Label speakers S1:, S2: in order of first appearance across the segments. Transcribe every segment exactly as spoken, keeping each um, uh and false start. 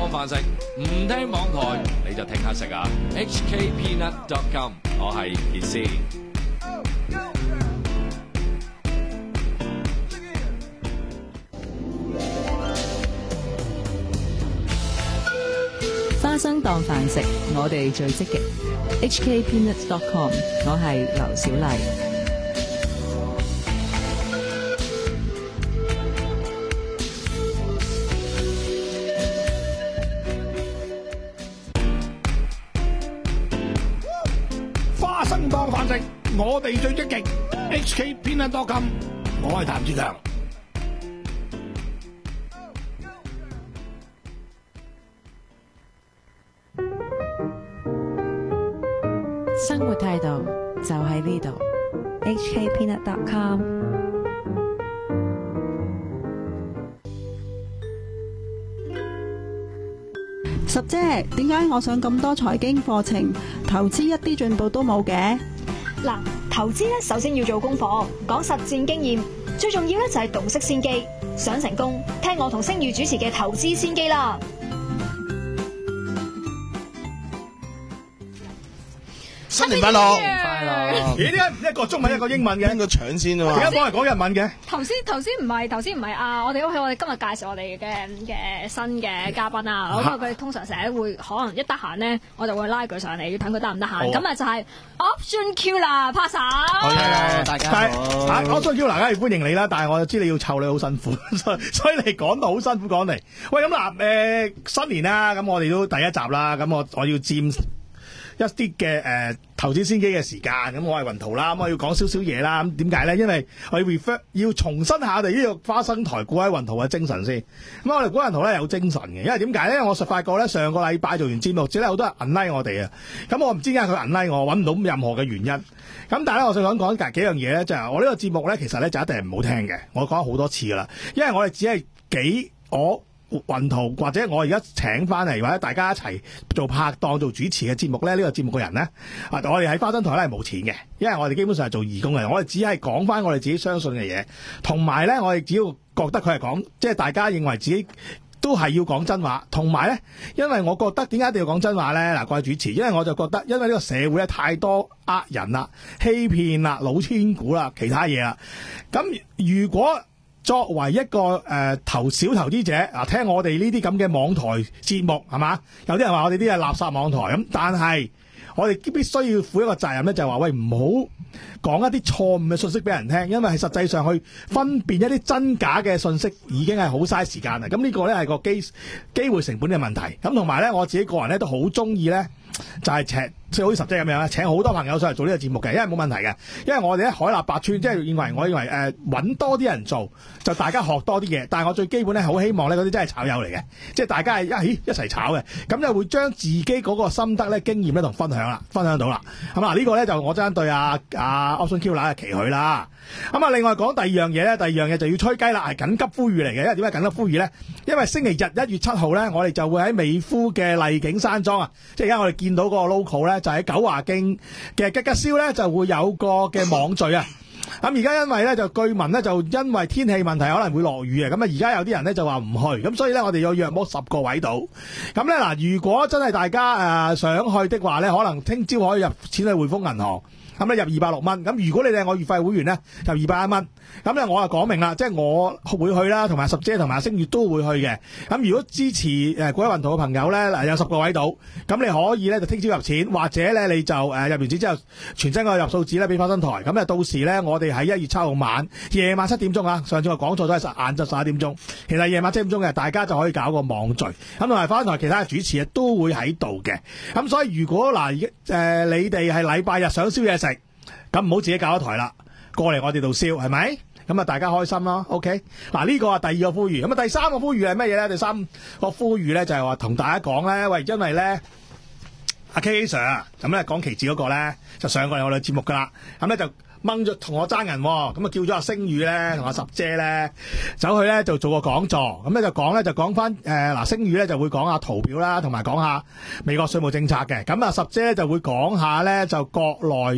S1: 當飯食，唔聽網台你就聽下食啊 ！H K Peanut dot com， 我係傑斯。
S2: 花生當飯食，我哋最積極。H K Peanut dot com， 我係劉小麗。
S3: 花生當飯食，我哋最積極。H K Peanut dot com， 我係譚志強。
S2: 生活態度就喺呢度。
S4: H K Peanut dot com。十姐，點解我上咁多財經課程，投資一啲進步都冇嘅？
S5: 嗱，投資咧首先要做功課，講實戰經驗，最重要咧就係洞悉先機。想成功，聽我同星宇主持嘅投資先機啦。
S6: 新年快樂！
S3: 快樂！咦？點解一個中文一個英文嘅？
S6: 邊個搶先啊嘛？
S3: 而家講係講日文嘅。
S5: 頭先頭先唔係頭先唔係啊！我哋屋企我哋今日介紹我哋嘅嘅新嘅嘉賓啊！咁啊，佢哋通常成日會可能一得閒咧，我就會拉佢上嚟，要睇佢得唔得閒。咁啊就係 Option Killer 拍手。
S3: 好嘅，
S6: 大家好。
S3: 啊 Option Killer 梗係歡迎你啦，但係我就知你要湊你好辛苦，所以所以你講到好辛苦講嚟。喂，咁嗱誒新年啦，咁我哋都第一集啦，咁我我要佔一啲嘅誒投資先機嘅時間，咁我係雲圖啦，咁我要講少少嘢啦。咁點解咧？因為我要 refer 要重申下我哋呢個花生台股喺雲圖嘅精神先。咁我哋股雲圖咧有精神嘅，因為點解咧？我實發覺咧上個禮拜做完節目之後，好多人 unlike 我哋啊。咁我唔知點解佢 unlike我，揾唔到任何嘅原因。咁但係咧，我想講講幾樣嘢咧，就係、是、我呢個節目咧，其實咧就一定係唔好聽嘅。我講咗好多次噶啦，因為我哋只係幾我。雲圖或者我而家請翻嚟或者大家一齊做拍檔做主持嘅節目咧，呢、這個節目嘅人咧，啊，我哋喺花生台咧係冇錢嘅，因為我哋基本上係做義工嘅，我哋只係講翻我哋自己相信嘅嘢，同埋咧我哋只要覺得佢係講，即係大家認為自己都係要講真話，同埋咧，因為我覺得點解一定要講真話咧？嗱，各位主持，因為我就覺得，因為呢個社會咧太多呃人啦、欺騙啦、老千股啦、其他嘢啦，咁如果作為一個誒、呃、投小投資者啊，聽我哋呢啲咁嘅網台節目係嘛？有啲人話我哋啲係垃圾網台咁，但係我哋必須要負一個責任咧，就係、是、話喂，唔好講一啲錯誤嘅信息俾人聽，因為係實際上去分辨一啲真假嘅信息已經係好嘥時間啦。咁呢個咧係個機機會成本嘅問題。咁同埋咧，我自己個人咧都好中意咧，就係、是、請即係好似十姐咁樣啦，請好多朋友上嚟做呢個節目嘅，因為冇問題嘅。因為我哋喺海納百川，即係認為我認為誒揾、呃、多啲人做，就大家學多啲嘢。但係我最基本咧，好希望咧嗰啲真係炒友嚟嘅，即係大家係一起一齊炒嘅，咁就會將自己嗰個心得咧、經驗咧同分享啦，分享到啦。咁啊呢個咧就我真係對阿阿 Option Killer 嘅期許啦。咁啊另外講第二樣嘢咧，第二樣嘢就要吹雞啦，係緊急呼籲嚟嘅。因為點解緊急呼籲咧？因為星期日一月七號咧，我哋就會喺美孚嘅麗景山莊啊，即係而家我哋見到嗰個 logo 咧。就喺九華徑嘅吉吉燒咧，就會有個嘅網聚啊！咁而家因為咧就據聞咧就因為天氣問題可能會落雨啊！咁啊而家有啲人咧就話唔去，咁所以咧我哋有約摸十個位度。咁咧嗱，如果真係大家誒、呃、想去的話咧，可能聽朝可以入錢去匯豐銀行。咁咧入二百六蚊，咁如果你哋係我月費會員咧，就二百一蚊。咁咧我就講明啦，即係我會去啦，同埋十姐同埋星月都會去嘅。咁如果支持誒各位雲圖嘅朋友咧，嗱有十個位度，咁你可以咧就聽朝入錢，或者咧你就誒入完錢之後，全新個入數紙咧俾花生台。咁啊到時咧我哋喺一月七號晚夜晚七點鐘啊，上次我講錯咗係晏晝十一點鐘，其實夜晚七點鐘嘅大家就可以搞個網聚。咁同埋花生台其他嘅主持都會喺度嘅。咁所以如果嗱誒、呃、你哋係禮拜日想燒嘢食，咁唔好自己搞一台啦，過嚟我哋度燒係咪？咁啊大家開心咯 ，OK？ 嗱呢個係第二個呼籲，咁啊第三個呼籲係乜嘢咧？第三個呼籲咧就係話同大家講咧，喂，因為咧阿 K K Sir 咁咧講期指嗰個咧就上過嚟我哋節目噶啦，咁咧就掹咗同我爭人，咁啊叫咗阿星宇咧同阿十姐咧走去咧就做個講座，咁咧就講咧就講翻誒嗱星宇咧就會講下圖表啦，同埋講下美國稅務政策嘅，咁啊十姐就會講下咧就國內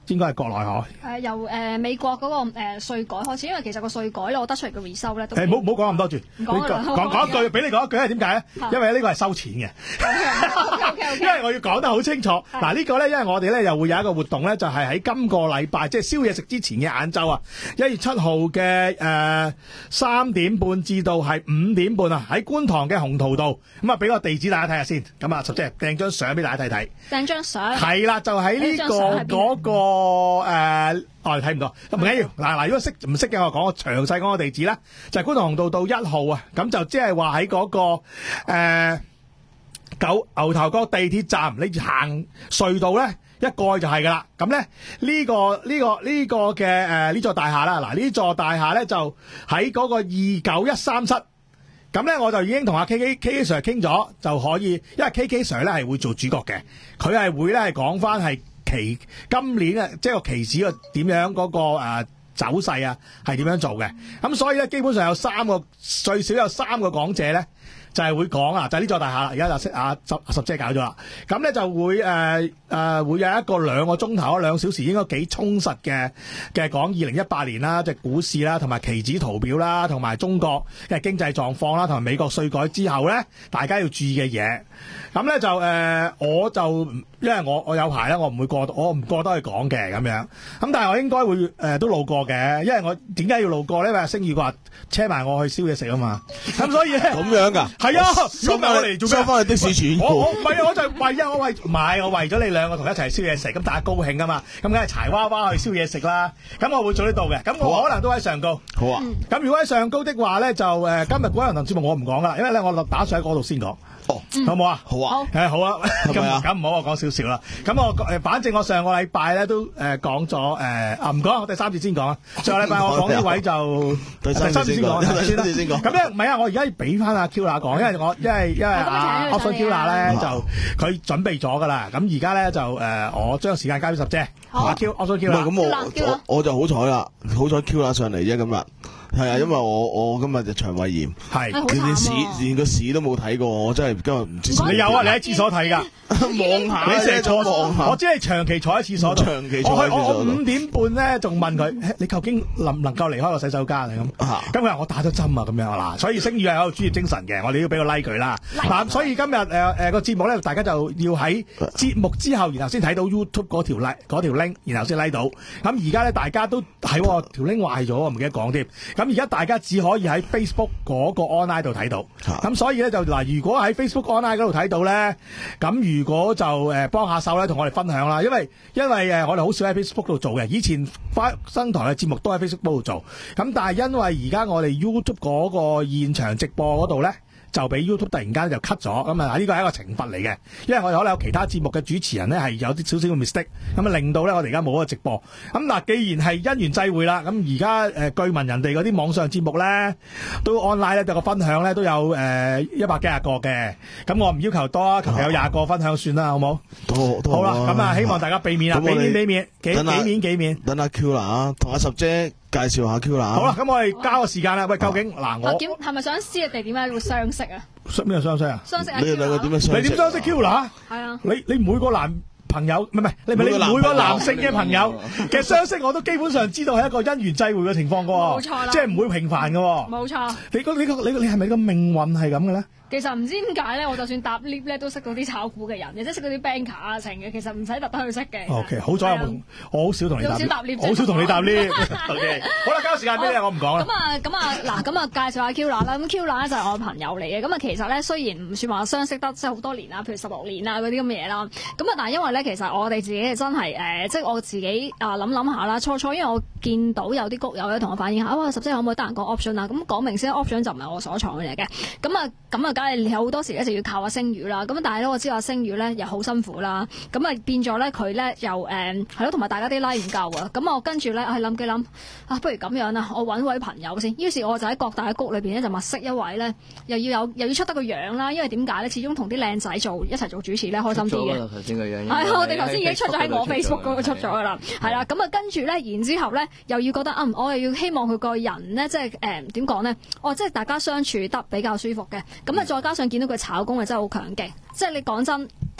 S3: 應該係國內嗬。
S5: 誒由誒美國嗰個誒稅改開始，因為其實個稅改咧，我得出嚟嘅回收咧都
S3: 誒唔好唔好講咁多住，
S5: 唔講啦
S3: 講講一句，俾你講一句係點解咧？因為呢個係收錢嘅，因為我要講得好清楚。嗱呢個咧，因為我哋咧又會有一個活動咧，就係喺今個禮拜，即係宵夜食之前嘅晏晝啊，一月七號嘅誒三點半至到係五點半啊，喺觀塘嘅鴻圖道，咁啊俾個地址大家睇下先，咁啊十姐掟張相俾大家睇睇。
S5: 掟張相
S3: 係啦，就喺呢個嗰個誒，我哋睇唔到，唔緊要。嗱嗱，如果識唔識嘅，我講個詳細講個地址啦，就係觀塘鴻圖道一號啊，咁就即係話喺嗰個誒九牛頭角地鐵站，你行隧道咧一過就係噶啦。咁咧呢個呢個呢個嘅誒呢座大廈啦，嗱呢座大廈咧就喺嗰個二九一三室。咁咧我就已經同阿 K K K K Sir 傾咗，就可以，因為 K K Sir 咧係會做主角嘅，佢係會咧係講翻係期今年啊，即係個期指個點樣嗰個誒走勢啊，係點樣做嘅。咁所以咧基本上有三個最少有三個講者咧。就係會講啊，就係、是、呢座大廈啦。而家就識啊十十姐搞咗啦。咁咧就會誒誒、呃呃、會有一個兩個鐘頭兩小時，應該幾充實嘅嘅講二零一八年啦，即、就、係、是、股市啦，同埋期指圖表啦，同埋中國嘅經濟狀況啦，同埋美國稅改之後咧，大家要注意嘅嘢。咁咧就誒、呃，我就因為我我有排咧，我唔會過，我唔過得去講嘅咁樣。咁但係我應該會誒、呃、都路過嘅，因為我點解要路過咧？因為星宇話車埋我去燒嘢食啊嘛。咁所以咧
S6: 咁樣㗎。
S3: 係啊，收翻嚟做咩？
S6: 收翻去的士錢。
S3: 我我唔係啊，我就為啊，我為唔係我為咗你兩個同一齊燒嘢食，咁大家高興啊嘛，咁梗係柴娃娃去燒嘢食啦。咁我會做呢度嘅，咁我可能都喺上高。
S6: 好啊。
S3: 咁如果喺上高的話咧，就誒、呃、今日嗰一輪節目我唔講啦，因為咧我打算喺嗰度先講。
S6: 哦，
S3: 好唔好啊？
S6: 好啊，
S3: 誒好啊，咁
S6: 咁
S3: 咁唔好我講少少啦。咁我誒，反正我上個禮拜咧都誒講咗誒啊，唔講，我第三節先講啊。上個禮拜我講呢位就
S6: 第三節先講，第三節先講。
S3: 咁咧唔係啊，我而家要俾翻阿 Q 娜講，因為我因為因為阿 Option Q 娜咧就佢準備咗噶啦。咁而家咧就誒，我將時間交俾十姐。阿 Q Option Q 娜。
S6: 咁我我我就好彩啦，好彩 Q 娜上嚟啫今日。係啊，因為我我今日就腸胃炎，係連屎連個屎都冇睇過，我真係今日唔知。你有啊？你喺廁所睇㗎？望下，你成日坐望下。我知你長期坐喺廁所度。長期坐喺廁所度。我五點半咧，仲問佢：你究竟能唔能夠離開個洗手間啊？咁咁佢話我打咗針啊，咁樣嗱。所以星宇係有專業精神嘅，我哋要俾個 like 佢啦。嗱，所以今日誒誒個節目咧，大家就要喺節目之後，然後先睇到 YouTube 嗰條 like 嗰條 link，然後先 like 到。咁而家咧，大家都係條 link 壞咗，我唔記得講添。咁而家大家只可以喺 Facebook 嗰個 online 度睇到，咁所以咧就嗱，如果喺 Facebook online 嗰度睇到咧，咁如果就誒幫下手咧，同我哋分享啦，因為因為誒我哋好少喺 Facebook 度做嘅，以前花生台嘅節目都喺 Facebook 度做，咁但係因為而家我哋 YouTube 嗰個現場直播嗰度咧，就俾 YouTube 突然間就 cut 咗，咁啊呢個係一個懲罰嚟嘅，因為我哋可能有其他節目嘅主持人咧係有啲少少嘅 mistake，咁啊令到咧我哋而家冇嗰個直播。咁嗱，既然係因緣際會啦，咁而家誒據聞人哋嗰啲網上節目咧都 online 咧，有個分享咧都有誒一百幾廿個嘅，咁我唔要求多啊，求其有廿個分享算啦，好冇？ 都都
S3: 好啦，咁啊希望大家俾面啊，俾面俾面，幾幾面幾面。
S6: 等阿 Q 啦，同阿十姐介紹下 Q 啦。
S3: 好啦，咁我哋交個時間啦。喂，究竟嗱我
S5: 係咪想知你哋點解會相識啊？
S3: 咩係相識啊？
S5: 相識啊！
S6: 你哋兩個點樣相識？
S3: 你點相識 Q 啦？
S5: 係啊。
S3: 你你每個男朋友唔係唔係，你唔係你每個男性嘅朋友嘅相識，我都基本上知道係一個因緣際會嘅情況噶。
S5: 冇錯啦，
S3: 即係唔會平凡噶。
S5: 冇錯。
S3: 你個你個你你係咪個命運係咁嘅咧？
S5: 其實唔知點解咧，我就算搭 lift 咧都識到啲炒股嘅人，亦即係識到啲 banker 啊成嘅，其實唔使特登去識嘅。
S3: O K， 好在我我好少同你搭
S5: lift，
S3: 好少同你搭 lift。O K， 好啦，交時間俾你，我唔講啦。
S5: 咁啊咁啊嗱，咁啊介紹下 Q 娜啦。咁 Q 娜咧就係我朋友嚟嘅。咁啊其實咧雖然唔算話相識得即係好多年啦，譬如十六年啊嗰啲咁嘅嘢啦。咁啊但係因為咧其實我哋自己係真係誒，即係我自己啊諗諗下啦。初初因為我見到有啲谷友咧同我反映下，哇十姐可唔可以得閒講 option 啊？咁講明先 option 就唔係我所創嘅嘢嘅。咁啊咁啊，梗係有好多時。一直要靠阿星宇啦，咁但係咧我知道阿星宇咧又好辛苦啦，咁啊變咗咧佢咧又誒係咯，同埋大家啲 like 唔夠啊，咁我跟住咧係諗幾諗啊，不如咁樣啦，我揾位朋友先，於是我就喺各大嘅谷裏邊咧就物色一位咧，又要有又要出得個樣啦，因為點解咧？始終同啲靚仔做一齊做主持咧開心啲嘅。頭先個樣係我哋頭先已經出咗喺我 Facebook 嗰個出咗噶啦，係啦，咁啊跟住咧，然之後咧又要覺得嗯，我又要希望佢個人咧即係誒點講咧？哦，即係大家相處得比較舒服嘅，咁啊再加上見到佢。炒工啊真係好強勁，即係你講真，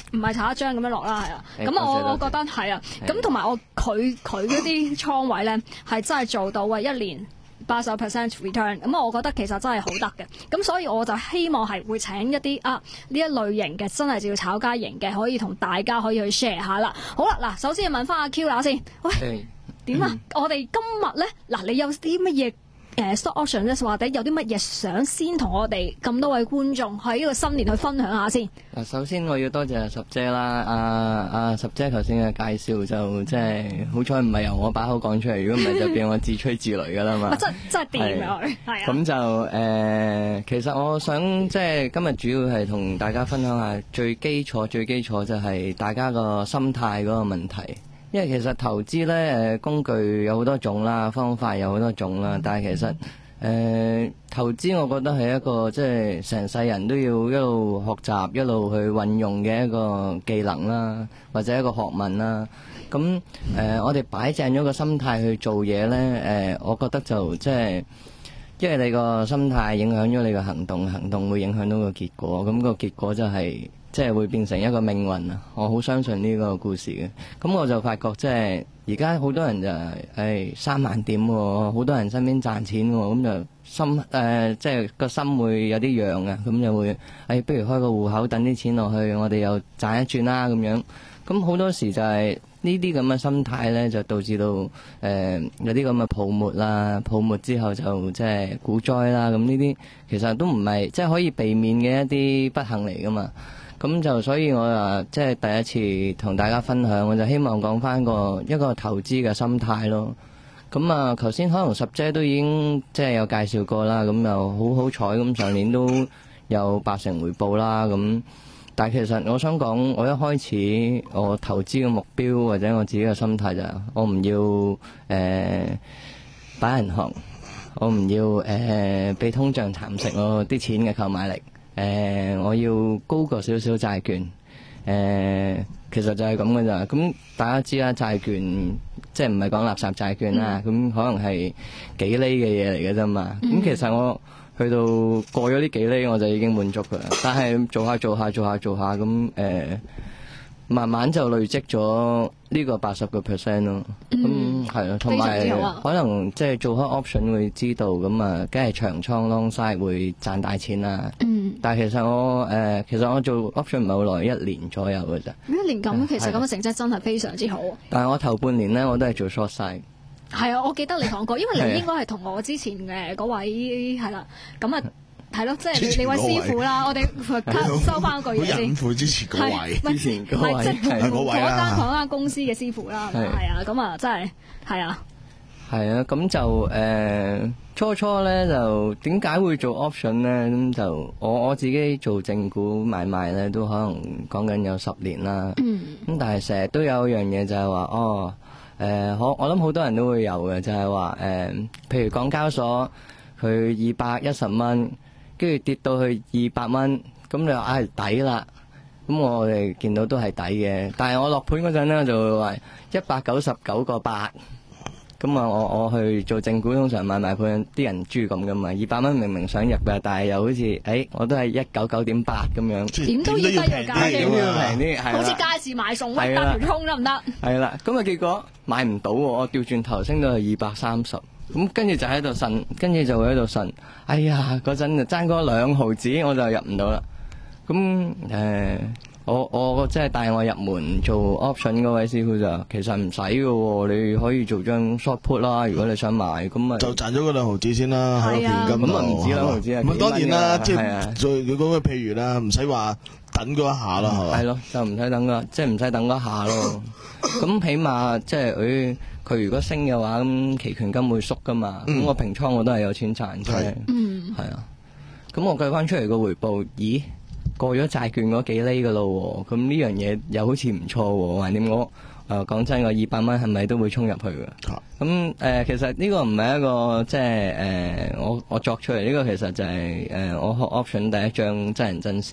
S5: 唔係炒一張咁樣落啦，係啊。咁我我覺得係啊。咁同埋我佢佢嗰啲倉位咧係真係做到啊一年八十 percent return。咁我覺得其實真係好得嘅。咁所以我就希望係會請一啲啊呢一類型嘅真係就要炒家型嘅，可以同大家可以去 share 下啦。好啦，嗱，首先問翻阿 Q 啦先，喂，點啊？我哋今日咧嗱，你有啲乜嘢？誒 stock option 咧，或者有啲乜嘢想先同我哋咁多位觀眾喺呢個新年去分享下先。
S7: 嗱，首先我要多謝十姐啦，阿阿十姐頭先嘅介紹就即係好彩唔係由我把口講出嚟，如果唔係就變我自吹自擂噶啦嘛。真真係掂啊！係啊。咁就誒、呃，其實我想即係今日主要係同大家分享下最基礎、最基礎就係大家個心態嗰個問題。因為其實投資咧，誒工具有好多種啦，方法有好多種啦，但係其實誒、呃、投資，我覺得係一個即係成世人都要一路學習、一路去運用嘅一個技能啦，或者一個學問啦。咁誒、呃，我哋擺正咗個心態去做嘢咧，誒、呃，我覺得就即係，因為你個心態影響咗你個行動，行動會影響到個結果，咁個結果就係、是。即係會變成一個命運啊！我好相信呢個故事嘅。咁我就發覺即係而家好多人就係誒三萬點喎，好多人身邊賺錢喎，咁就心誒、呃、即係個心會有啲癢啊，咁就會誒、哎、不如開個戶口等啲錢落去，我哋又賺一轉啦咁樣。咁好多時就係呢啲咁嘅心態咧，就導致到誒、呃、有啲咁嘅泡沫啦，泡沫之後就即係股災啦。咁呢啲其實都唔係即係可以避免嘅一啲不幸嚟噶嘛。咁就所以我啊，即係第一次同大家分享，我就希望講翻個一個投資嘅心態咯。咁啊，頭先可能十姐都已經即係有介紹過啦，咁又好好彩，咁上年都有八成回報啦。咁但係其實我想講，我一開始我投資嘅目標或者我自己嘅心態就係，我唔要誒擺銀行，我唔要誒被通脹蠶食我啲錢嘅購買力。誒、呃，我要高過少少債券，誒、呃，其實就係咁嘅咋。咁大家知啦，債券即係唔係講垃圾債券啦，咁、嗯、可能係幾厘嘅嘢嚟嘅啫嘛。咁、嗯、其實我去到過咗呢幾厘，我就已經滿足噶啦。但係做下做下做下做下，咁誒、呃，慢慢就累積咗呢個八十個 percent 咯。咁係咯，同埋、啊、可能即係做開 option 會知道，咁啊，梗係長倉 long side 會賺大錢啦。嗯但係其實我誒、呃，其實我做 option 唔係好耐，一年左右嘅咋。一年咁，其實咁嘅成績真係非常之好。但係我頭半年咧，我都係做 short side。係啊，我記得你講過，因為你應該係同我之前嘅嗰位係啦，咁啊係咯，即係你你位師傅啦，我哋收翻嗰句嘢先。師傅之前嗰位，之前嗰位係嗰位啦，同一間公司嘅師傅啦，係啊，咁啊真係係啊。係啊，咁就誒、呃、初初咧就點解會做 option 咧？咁就我我自己做正股買賣咧，都可能講緊有十年啦。嗯。咁但係成日都有一樣嘢就係話，哦誒，我我諗好多人都會有嘅，就係話誒，譬如港交所佢二百一十蚊，跟住跌到去二百蚊，咁你話唉抵啦。咁我哋見到都係抵嘅，但係我落盤嗰陣咧就會話一百九十九個八。咁啊，我我去做正股，通常買賣盤啲人豬咁噶嘛，二百蚊明明想入嘅，但係又好似，誒、欸，我都係一九九點八咁樣，點都要低個價，點都要平啲，係好似街市買餸，乜搭條蔥得唔得？係啦，咁啊結果買唔到喎，我調轉頭升到係二百三十，咁跟住就喺度呻，跟住就會喺度呻，哎呀，嗰陣就爭嗰兩毫子，我就入唔到啦，咁誒。呃我我即係帶我入門做 option 嗰位師傅就其實唔使嘅喎，你可以做張 short put 啦，如果你想買咁啊就賺咗嗰兩毫子先啦，喺個現金度。咁啊唔止兩毫子啊，咁當然啦，即係最佢講嘅譬如啦，唔使話等嗰一下啦，係嘛？係咯，就唔使等噶，即係唔使等嗰一下咯。咁起碼即係佢佢如果升嘅話，咁期權金會縮噶嘛。咁我平倉我都係有錢賺嘅。嗯，係啊。咁我計翻出嚟個回報，咦？過咗債券嗰幾厘噶咯，咁呢樣嘢又好似唔錯喎。橫掂我誒講真，我二百蚊係咪都會衝入去嘅？咁誒、呃，其實呢個唔係一個即係誒，我我作出嚟呢、這個其實就係、是、誒、呃，我學 option 第一張真人真事。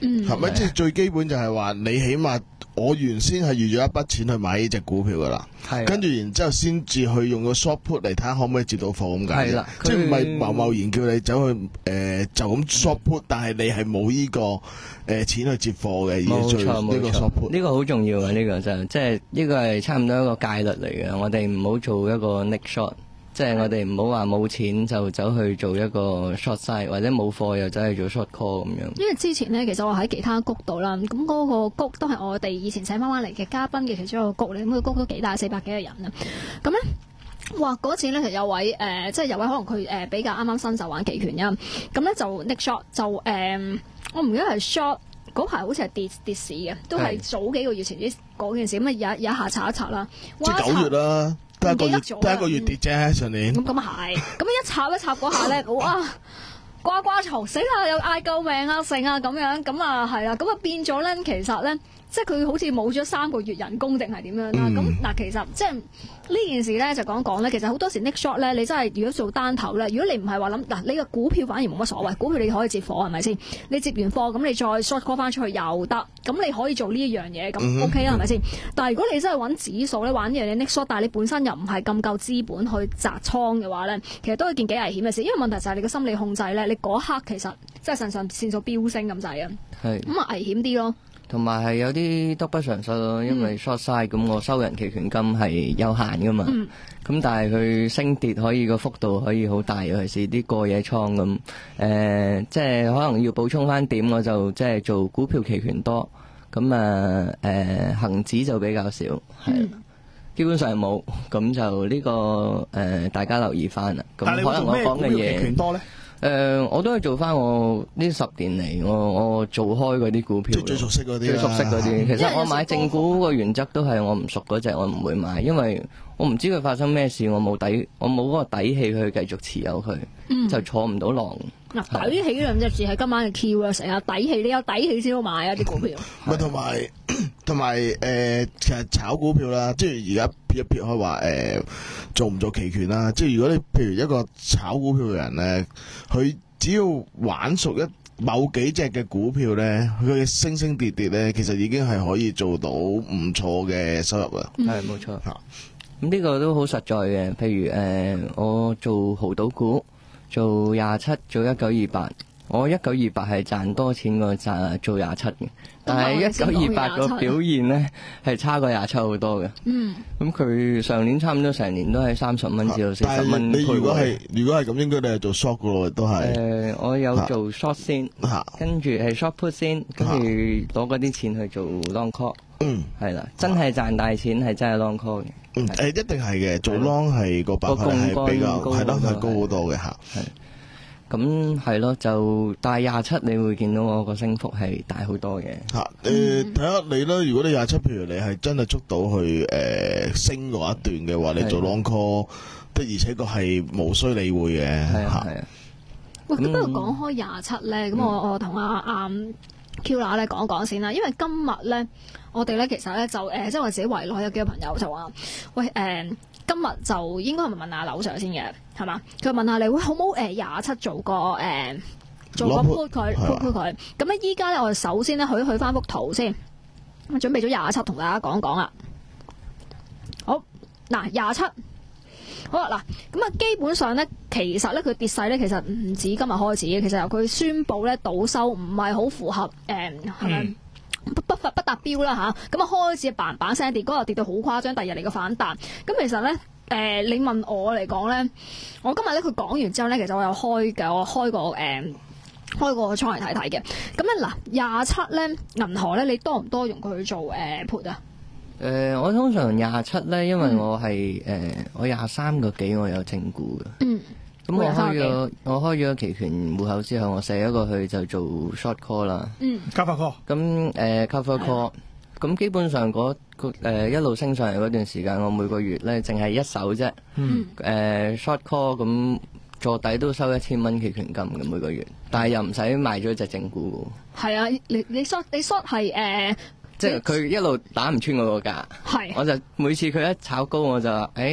S6: 係咪？即係最基本就係話你起碼我原先係預咗一筆錢去買呢隻股票噶啦，跟住然之後先至去用個 short put 嚟睇下可唔可以接到貨咁解。係啦，即係唔係貿貿然叫你走去誒、呃、就咁 short put，但係你係冇呢個誒、呃、錢去接貨嘅。
S7: 冇錯冇錯，呢個好重要嘅，呢、這個就即係呢個係差唔多一個戒律嚟嘅。我哋唔好做一個 nick short。即係我哋唔好話冇錢就走去做一個 short side， 或者冇貨又走去做 short call 咁樣。
S5: 因為之前呢，其實我喺其他谷度啦，咁嗰個谷都係我哋以前請翻翻嚟嘅嘉賓嘅其中一個谷嚟，咁個谷都幾大，四百幾個人啊。咁咧，哇嗰次咧其實有位誒、呃，即係有位可能佢誒、呃、比較啱啱新手玩期權啊，咁咧就 nick short 就誒、呃，我唔記得係 short 嗰排好似係跌跌市嘅，都係早幾個月前啲嗰件事，咁啊有有一下查一查啦，
S6: 即係九月啦。得一個月，得一個月跌啫，上年。
S5: 咁咁啊係，咁一插一插嗰下咧，哇！呱呱嘈，死啦！又嗌救命啊，剩啊咁樣，咁啊係啦，咁啊變咗咧，其實咧，即係佢好似冇咗三個月人工定係點樣啦？咁嗱、嗯，其實即係呢件事咧，就講講咧，其實好多時 nick short 咧，你真係如果做單頭咧，如果你唔係話諗嗱，你個股票反而冇乜所謂，股票你可以接貨係咪先？你接完貨咁你再 short call 翻出去又得，咁你可以做呢一樣嘢，咁 OK 啦係咪先？但係如果你真係揾指數咧，玩呢樣嘢 nick short，但係你本身又唔係咁夠資本去擲倉嘅話咧，其實都係件幾危險嘅事，因為問題就係你個心理控制咧，你嗰刻其實即係腎上腺素飆升咁滯啊，咁啊危險啲咯。
S7: 同埋係有啲得不償失咯，因為 short side 咁我收人期權金係有限噶嘛，咁、嗯、但係佢升跌可以個幅度可以好大，尤其是啲過夜倉咁，誒、呃、即係可能要補充翻點，我就即係做股票期權多，咁啊誒恆指就比較少，係、嗯、基本上冇，咁就呢、這個誒、呃、大家留意翻啦。咁可能我講嘅嘢。誒、呃，我都係做翻我呢十年嚟，我我做開嗰啲股票，
S6: 最熟悉嗰啲，
S7: 最熟悉嗰啲。其實我買正股個原則都係我唔熟嗰隻，我唔會買，因為我唔知佢發生咩事，我冇底，我冇嗰個底氣去繼續持有佢，嗯、就坐唔到浪。
S5: 嗱，底氣呢兩隻字係今晚嘅 key 啊！成日底氣，你有底氣先好買啊啲股票。
S6: 咪同埋同埋誒，其實炒股票啦，即係而家撇一撇開話誒，做唔做期權啦？即係如果你譬如一個炒股票嘅人咧，佢只要玩熟一某幾隻嘅股票咧，佢嘅升升跌跌咧，其實已經係可以做到唔錯嘅收入啦。
S7: 係冇錯嚇。咁呢個都好實在嘅，譬如誒、呃，我做濠賭股。做廿七，做一九二八，我一九二八係賺多錢過賺做廿七嘅，但係一九二八個表現咧係差過廿七好多嘅。嗯，咁佢上年差唔多成年都係三十蚊至到四十蚊。
S6: 你如果係如果係咁，應該你係做 short 嘅咯，都係。誒、
S7: 呃，我有做 short 先，跟住係 short put 先，跟住攞嗰啲錢去做 long call。嗯，係啦，真係賺大錢係真係 long call 嘅。
S6: 嗯，誒一定係嘅，做 long 係個百分係比較係咯，係高好多嘅嚇。
S7: 係，咁係咯，就但係廿七，你會見到我個升幅係大好多嘅
S6: 嚇。誒睇下你啦，如果你廿七，譬如你係真係捉到去誒升嗰一段嘅話，你做 long call 的而且確係無需理會嘅嚇。係啊。
S5: 喂，咁不過講開廿七咧，咁我我同阿阿 Q 娜咧講講先啦，因為今日咧。我哋咧其實咧就誒、呃，即係我自己圍內有幾個朋友就話，喂誒、呃，今日就應該係咪問下劉 Sir 先嘅，係嘛？佢問下你，喂好冇誒廿七做個誒、呃、做個 put 佢 put put 佢。咁咧依家咧我哋首先咧去去翻幅圖先，我準備咗廿七同大家講講啦。好，嗱廿七，好啦嗱，咁啊基本上咧，其實咧佢跌勢咧，其實唔止今日開始嘅，其實由佢宣佈咧倒收唔係好符合誒係咪？嗯不不不達標啦吓，咁啊開始嘭嘭聲跌，嗰日跌到好誇張，第二日嚟個反彈。咁其實咧，誒、呃、你問我嚟講咧，我今日咧佢講完之後咧，其實我有開嘅，我開個誒、呃、開個倉嚟睇睇嘅。咁咧嗱，廿七咧銀河咧，你多唔多用佢去做誒 put 啊？
S7: 誒、呃，我通常廿七咧，因為我係誒、嗯呃、我廿三個幾我有正股嘅。嗯。咁我開咗我開咗期權戶口之後，我寫一個去就做 short call 啦。嗯
S3: cover call。
S7: 咁誒 cover call，咁基本上嗰個誒一路升上嚟嗰段時間，我每個月咧淨係一手啫。嗯。誒、呃、short call 咁坐底都收一千蚊期權金嘅每個月，但係又唔使賣咗隻正股。
S5: 係啊，你你 short 你 short 係誒，即
S7: 係佢一路打唔穿我個價。係。我就每次佢一炒高，我就話誒。誒、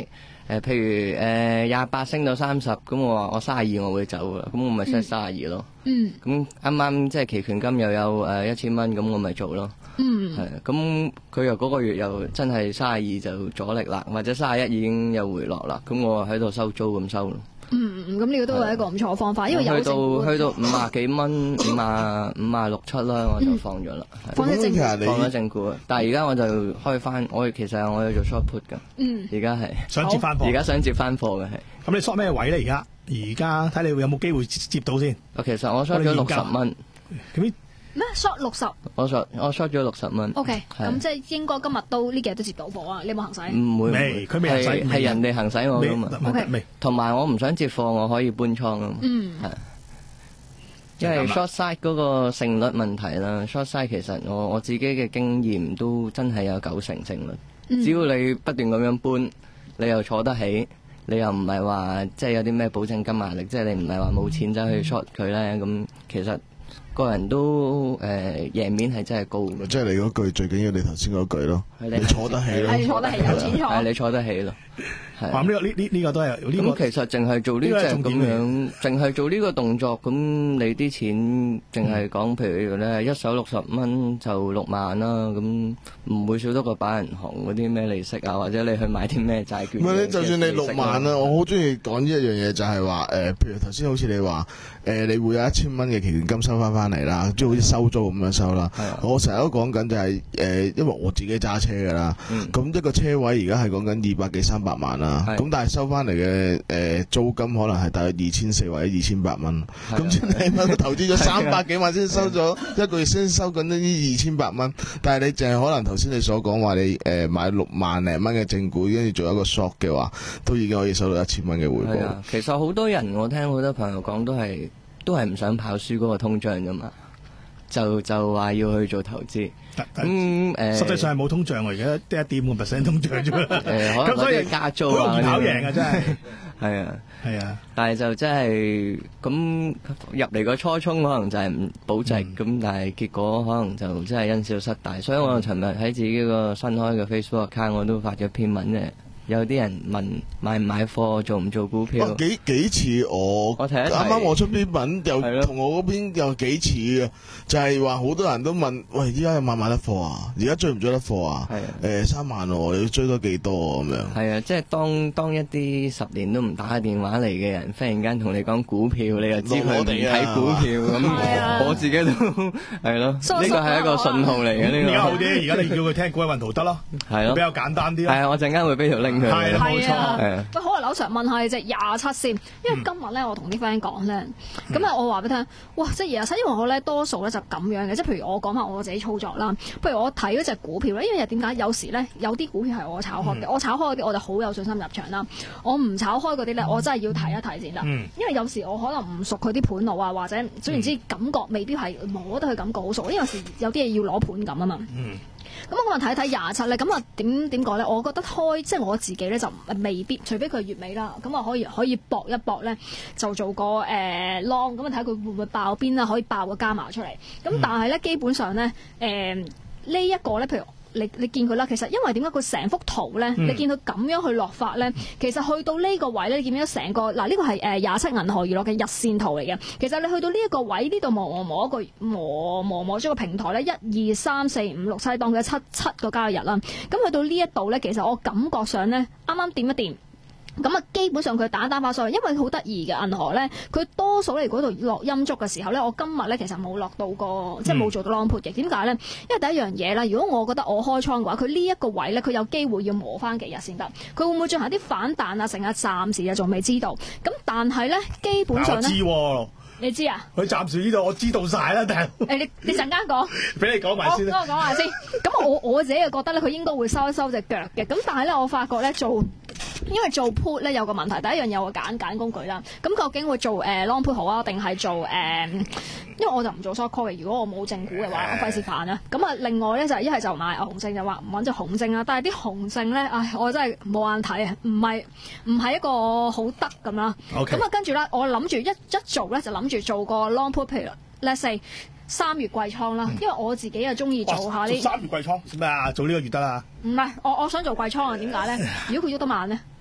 S7: 誒，譬如誒廿八升到三十，咁我話我三十二我會走噶，咁我咪 set 三十二咯。嗯。咁啱啱即係期權金又有誒一千蚊，咁我咪做咯。嗯。係，咁佢又嗰個月又真係三十二就阻力啦，或者三十一已經有回落啦，咁我喺度收租咁收咯。
S5: 嗯嗯，咁呢個都係一個唔錯嘅方法，因為有
S7: 去到去到五廿幾蚊，五廿五廿六七啦，我就放咗啦。
S5: 放咗正股，
S7: 放咗正股。但係而家我就開翻，我其實我有做 short put 噶。嗯。而家係
S3: 想接翻貨。而
S7: 家想接翻貨嘅係。
S3: 咁你 short 咩位咧？而家而家睇你有冇機會接到先。
S7: 其實我 short 咗六十蚊。
S3: 咁
S5: 咩 short 六十？
S7: 我 short 我 short 咗六十蚊。
S5: O K，咁即係應該今日都呢幾日都接到貨啊！你有冇行使？
S7: 唔會，
S3: 未，佢未行使，
S7: 係人哋行使我噶嘛。
S5: O K，
S3: 未。
S7: 同埋我唔想接貨，我可以搬倉啊嘛。嗯。係。因為 short side 嗰個勝率問題啦 ，short side 其實我我自己嘅經驗都真係有九成勝率。嗯。只要你不斷咁樣搬，你又坐得起，你又唔係話即係有啲咩保證金壓力，即係你唔係話冇錢走去 short 佢咧，咁其實。個人都誒贏面係真係高嘅，
S6: 即係你嗰句最緊要，你頭先嗰句咯，你坐得起咯，
S5: 係坐得起有錢坐，
S7: 係你坐得起咯。
S3: 係咁呢個呢呢呢個都係呢個。
S7: 咁其實淨係做呢隻咁樣，淨係做呢個動作，咁你啲錢淨係講，譬如咧一手六十蚊就六萬啦，咁唔會少得過擺銀行嗰啲咩利息啊，或者你去買啲咩債券。
S6: 唔係，就算你六萬啊，我好中意講呢一樣嘢，就係話誒，譬如頭先好似你話誒，你會有一千蚊嘅期權金收翻翻嚟啦，即係好似收租咁樣收啦。我成日都講緊就係誒，因為我自己揸車㗎啦，咁一個車位而家係講緊二百幾三百萬啦。咁但係收翻嚟嘅誒租金可能係大約二千四或者二千八蚊，咁即係你都投資咗三百幾萬先收咗一個月先收緊呢啲二千八蚊，但係你淨係可能頭先你所講話你誒買六萬零蚊嘅正股，跟住做一個 short 嘅話，都已經可以收到一千蚊嘅回報。
S7: 其實好多人我聽好多朋友講都係都係唔想跑輸嗰個通脹㗎嘛，就就話要去做投資。咁誒，
S3: 實際上係冇通脹喎，而家得一點五 percent 通脹啫。
S7: 誒，咁所以加租啊，
S3: 好易跑贏啊，真係。
S7: 係啊，
S3: 係啊。
S7: 但係就真係咁入嚟個初衷，可能就係唔保值，咁、嗯、但係結果可能就真係因小失大。所以我尋日喺自己個新開嘅 Facebook account，我都發咗篇文嘅。有啲人問買唔買貨，做唔做股票？
S6: 哦、幾幾似我，我睇一睇啱啱我出篇文又同我嗰篇又幾似嘅，就係話好多人都問，喂，依家有買唔買得貨啊？而家追唔追得貨啊？誒、呃、三萬喎，你要追多幾多咁樣？係
S7: 啊，即係當當一啲十年都唔打電話嚟嘅人，忽然間同你講股票，你又知佢唔睇股票咁，我，我自己都係咯，呢個係一個信號嚟嘅。呢個
S3: 而家好啲，而家你叫佢聽股運圖得咯，係咯，比較簡單啲咯。
S7: 係啊，我陣間會俾條 link。
S3: 係啦，冇錯。
S5: 喂，好啊，劉 Sir 問下你隻廿七先，因為今日咧我同啲 friend 講咧，咁、嗯、啊我話俾你聽，哇，即係廿七，因為我咧多數咧就咁樣嘅，即係譬如我講下我自己操作啦，譬如我睇嗰隻股票咧，因為點解有時咧有啲股票係我炒開嘅、嗯，我炒開嗰啲我就好有信心入場啦，我唔炒開嗰啲咧，我真係要睇一睇先得、嗯，因為有時我可能唔熟佢啲盤路啊，或者總言之感覺未必係摸得佢感覺好熟，因為有時有啲嘢要攞盤咁啊嘛。嗯咁我今日睇睇廿七咧，咁啊點點講咧？我覺得開即係我自己咧就未必，除非佢係月尾啦，咁啊可以可以搏一搏咧，就做個誒 long，咁啊睇下佢會唔會爆邊啊？可以爆個加碼出嚟。咁但係咧基本上咧誒呢一個咧，譬如。你你見佢啦，其實因為點解佢成幅圖咧、嗯，你見佢咁樣去落法咧，其實去到呢個位咧，你見唔見到成個嗱呢、呢個係誒廿七銀河娛樂嘅日線圖嚟嘅。其實你去到呢一個位，呢度磨磨磨一個磨磨磨咗個平台咧，一二三四五六七當佢七七個交易日啦。咁去到呢一度咧，其實我感覺上咧，啱啱掂一掂。咁啊，基本上佢打單把上去，因為好得意嘅銀河咧，佢多數嚟嗰度落陰燭嘅時候咧，我今日咧其實冇落到個，嗯、即係冇做到 long put 嘅。點解咧？因為第一樣嘢啦，如果我覺得我開倉嘅話，佢呢一個位咧，佢有機會要磨翻幾日先得。佢會唔會進行啲反彈啊？成日暫時啊，仲未知道。咁但係咧，基本上咧，
S3: 我知喎，
S5: 你知啊？
S3: 佢暫時呢度我知道晒啦，但係
S5: 誒，你你陣間講，
S3: 俾你講埋先。
S5: 我講下先。咁我我自己就覺得咧，佢應該會收一收隻腳嘅。咁但係咧，我發覺咧做。因為做 put 咧有個問題，第一樣嘢我揀揀工具啦。咁究竟會做誒、呃、long put 好啊，定係做誒、呃？因為我就唔做 short call 嘅。如果我冇正股嘅話，我費事煩啦。咁啊，另外咧就係一係就買熊證，就話揾隻熊證啦。但係啲熊證咧，唉，我真係冇眼睇啊，唔係唔係一個好得咁啦。咁、okay. 啊，跟住咧，我諗住一一做咧，就諗住做個 long put，譬如 let's say 三月季倉啦，因為我自己啊中意做下呢。
S3: 三月季倉咩啊？做呢個月得啦。
S5: 唔係，我我想做季倉啊？點解咧？如果佢喐得慢咧？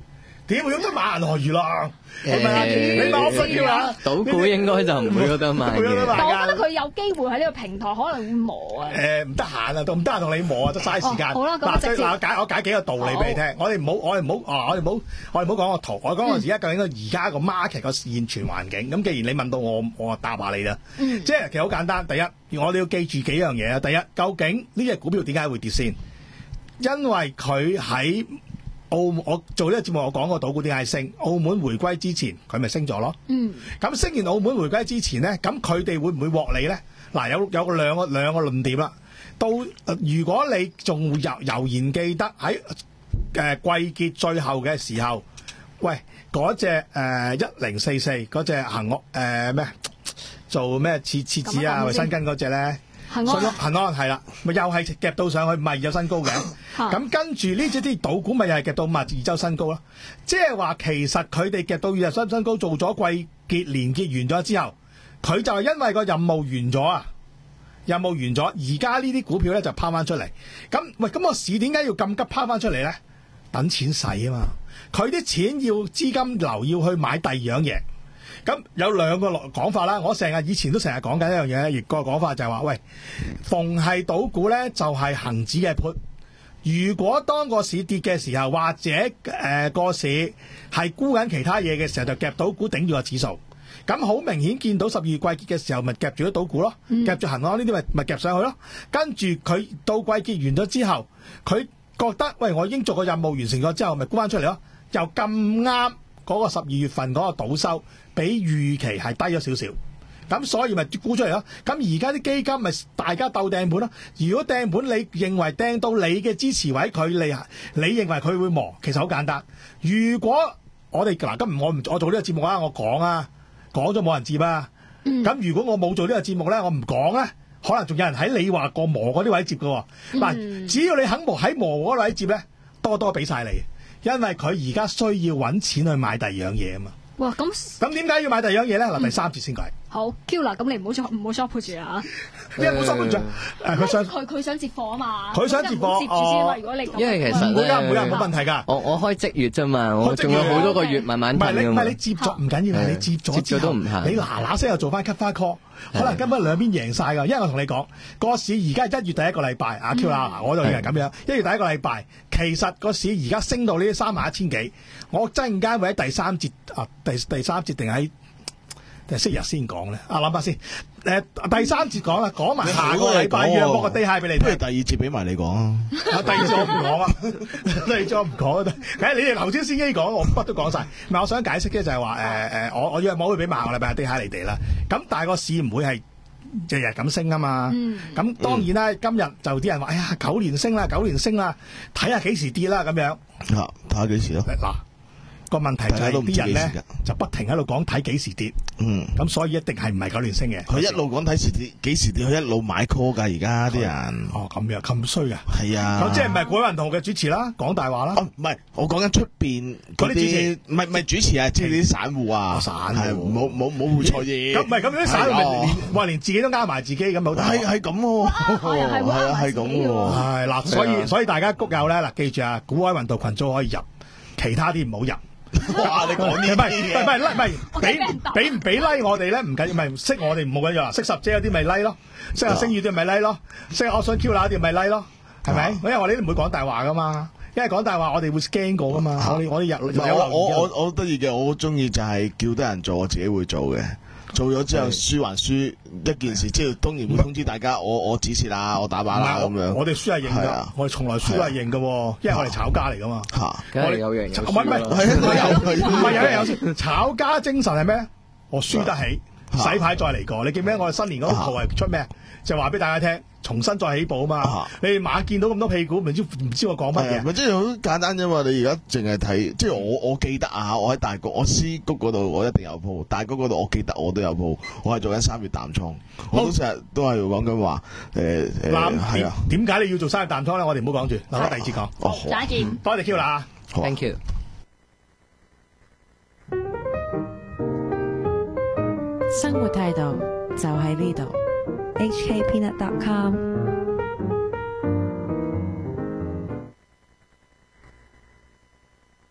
S3: 點會喐得買銀河娛樂？你問你問我分票啊？
S7: 賭股應該就唔會有得買嘅。
S5: 但我覺得佢有機會喺呢個平台可能會磨啊。
S3: 誒唔得閒啊，都唔得閒同你磨啊，都嘥時間。
S5: 好啦，咁直接
S3: 嗱，我解我解幾個道理俾你聽。我哋唔好我哋唔好啊，我哋唔好我哋唔好講個圖。我講我而家究竟個而家個 market 個現存環境。咁既然你問到我，我答下你啦。即係其實好簡單。第一，我哋要記住幾樣嘢啊。第一，究竟呢隻股票點解會跌先？因為佢喺澳我做呢個節目，我講過賭股點解升。澳門回歸之前，佢咪升咗咯。嗯。咁升完澳門回歸之前咧，咁佢哋會唔會獲利咧？嗱，有有兩個兩個論點啦。到如果你仲悠悠然記得喺誒季結最後嘅時候，喂嗰隻誒一零四四嗰隻恒安誒咩做咩設設置啊衛生巾嗰隻咧？恒安恒安係啦，咪又係夾到上去，咪二周新高嘅。咁跟住呢隻啲賭股咪又係夾到咪二周新高咯。即係話其實佢哋夾到二周新高，做咗季結連結完咗之後，佢就係因為個任務完咗啊，任務完咗，而家呢啲股票咧就拋翻出嚟。咁喂，咁個市點解要咁急拋翻出嚟咧？等錢使啊嘛，佢啲錢要資金流，要去買第二樣嘢。咁有兩個講法啦，我成日以前都成日講緊一樣嘢，亦個講法就係話，喂，逢係賭股咧就係恒指嘅 put。如果當個市跌嘅時候，或者誒個、呃、市係沽緊其他嘢嘅時候，就夾賭股頂住個指數。咁好明顯見到十二月季結嘅時候，咪夾住咗賭股咯，嗯、夾住恒安呢啲咪咪夾上去咯。跟住佢到季結完咗之後，佢覺得喂，我已經做個任務完成咗之後，咪沽翻出嚟咯。又咁啱嗰個十二月份嗰個賭收比預期係低咗少少，咁所以咪沽出嚟咯。咁而家啲基金咪大家鬥掟盤咯。如果掟盤你認為掟到你嘅支持位，佢你你認為佢會磨，其實好簡單。如果我哋嗱今日我唔我做呢個節目啊，我講啊，講咗冇人接啊。咁、嗯、如果我冇做呢個節目咧，我唔講咧，可能仲有人喺你話過磨嗰啲位接㗎。嗱、嗯，只要你肯磨喺磨嗰位接咧，多多俾晒你，因為佢而家需要揾錢去買第二樣嘢啊嘛。
S5: 哇，咁
S3: 咁點解要買第二樣嘢咧？嗱、嗯，第三節先講。
S5: 好 Q 啦，咁你唔好唔好 short 住啊！
S3: 你唔好 short 住，誒佢想
S5: 佢佢想接貨啊嘛，
S3: 佢想接貨
S5: 接住先嘛。如果你
S7: 因為其實
S3: 唔會㗎，唔會㗎，冇問題㗎。
S7: 我我開即月啫嘛，我仲有好多個月慢慢睇㗎嘛。
S3: 唔係你唔係你接咗唔緊要，你接咗之後，你嗱嗱聲又做翻 cut 翻 call，可能根本兩邊贏晒㗎。因為我同你講，個市而家係一月第一個禮拜，阿 Q 啦，我就以為咁樣。一月第一個禮拜，其實個市而家升到呢三萬一千幾，我陣間會喺第三節啊，第第三節定喺。定係昔日先講咧，啊諗下先。誒第三節講啦，講埋下個禮拜約嗰個 day high 俾你聽。
S6: 不如第二節俾埋你講啊！
S3: 第二節我唔講啊，第二節我唔講啊。誒你哋頭先先機講，我乜都講晒。唔係我想解釋嘅就係話誒誒，我我約冇會俾埋下個禮拜 day high 你哋啦。咁但係個市唔會係日日咁升啊嘛。咁、嗯、當然啦，今日就啲人話：哎呀，九年升啦，九年升啦，睇下幾時跌啦咁樣。
S6: 嚇，睇下幾時咯。
S3: 嗱。個問題就係啲人咧就不停喺度講睇幾時跌，嗯，咁所以一定係唔係九年升嘅。
S6: 佢一路講睇時跌，幾時跌，佢一路買 call 㗎。而家啲人
S3: 哦咁樣咁衰啊！
S6: 係啊，
S3: 咁即係唔係古雲同嘅主持啦，講大話啦。
S6: 唔係，我講緊出邊嗰啲主持，唔係唔係主持啊，即係啲散戶啊，散係冇冇冇會錯嘢。
S3: 咁唔係咁啲散戶咪連話連自己都呃埋自己咁好大。
S6: 係係咁喎，係啊係咁喎。
S3: 係嗱，所以所以大家谷友咧嗱，記住啊，股海雲道群組可以入，其他啲唔好入。
S6: 哇！你講啲
S3: 唔係唔係唔係俾俾唔俾 like 我哋咧唔緊要，唔係識我哋唔好緊要啊！識十姐嗰啲咪 like 咯，識阿星宇啲咪 like 咯，識我想 Q 那啲咪 like 咯，係咪？因為我哋都唔會講大話噶嘛，因為講大話我哋會 scan 過噶嘛，我哋我哋有有
S6: 我我我得意嘅，我好中意就係叫得人做，我自己會做嘅。做咗之後輸還輸一件事，即係當然會通知大家，我我指示啦，我打靶啦咁樣。
S3: 我哋輸係認㗎，我哋從來輸都係認㗎，因為我哋炒家嚟㗎嘛。
S7: 嚇，我哋有贏有輸。
S3: 唔係唔係，唔係有贏有輸。炒家精神係咩？我輸得起，洗牌再嚟過。你記唔記得我哋新年嗰個圖係出咩？就話俾大家聽，重新再起步啊嘛！你哋晚見到咁多屁股，唔知唔知我講乜嘢？
S6: 咪即係好簡單啫嘛！你而家淨係睇，即係我我記得啊！我喺大谷，我 C 谷嗰度我一定有鋪，大谷嗰度我記得我都有鋪。我係做緊三月淡倉，我都成日都係講緊話誒誒係啊！
S3: 點解你要做三月淡倉咧？我哋唔好講住，留翻第二節講。
S6: 哦，
S5: 再見，
S3: 多謝 Q 啦
S7: ，Thank you。
S2: 生活態度就喺呢度。H K Peanut dot com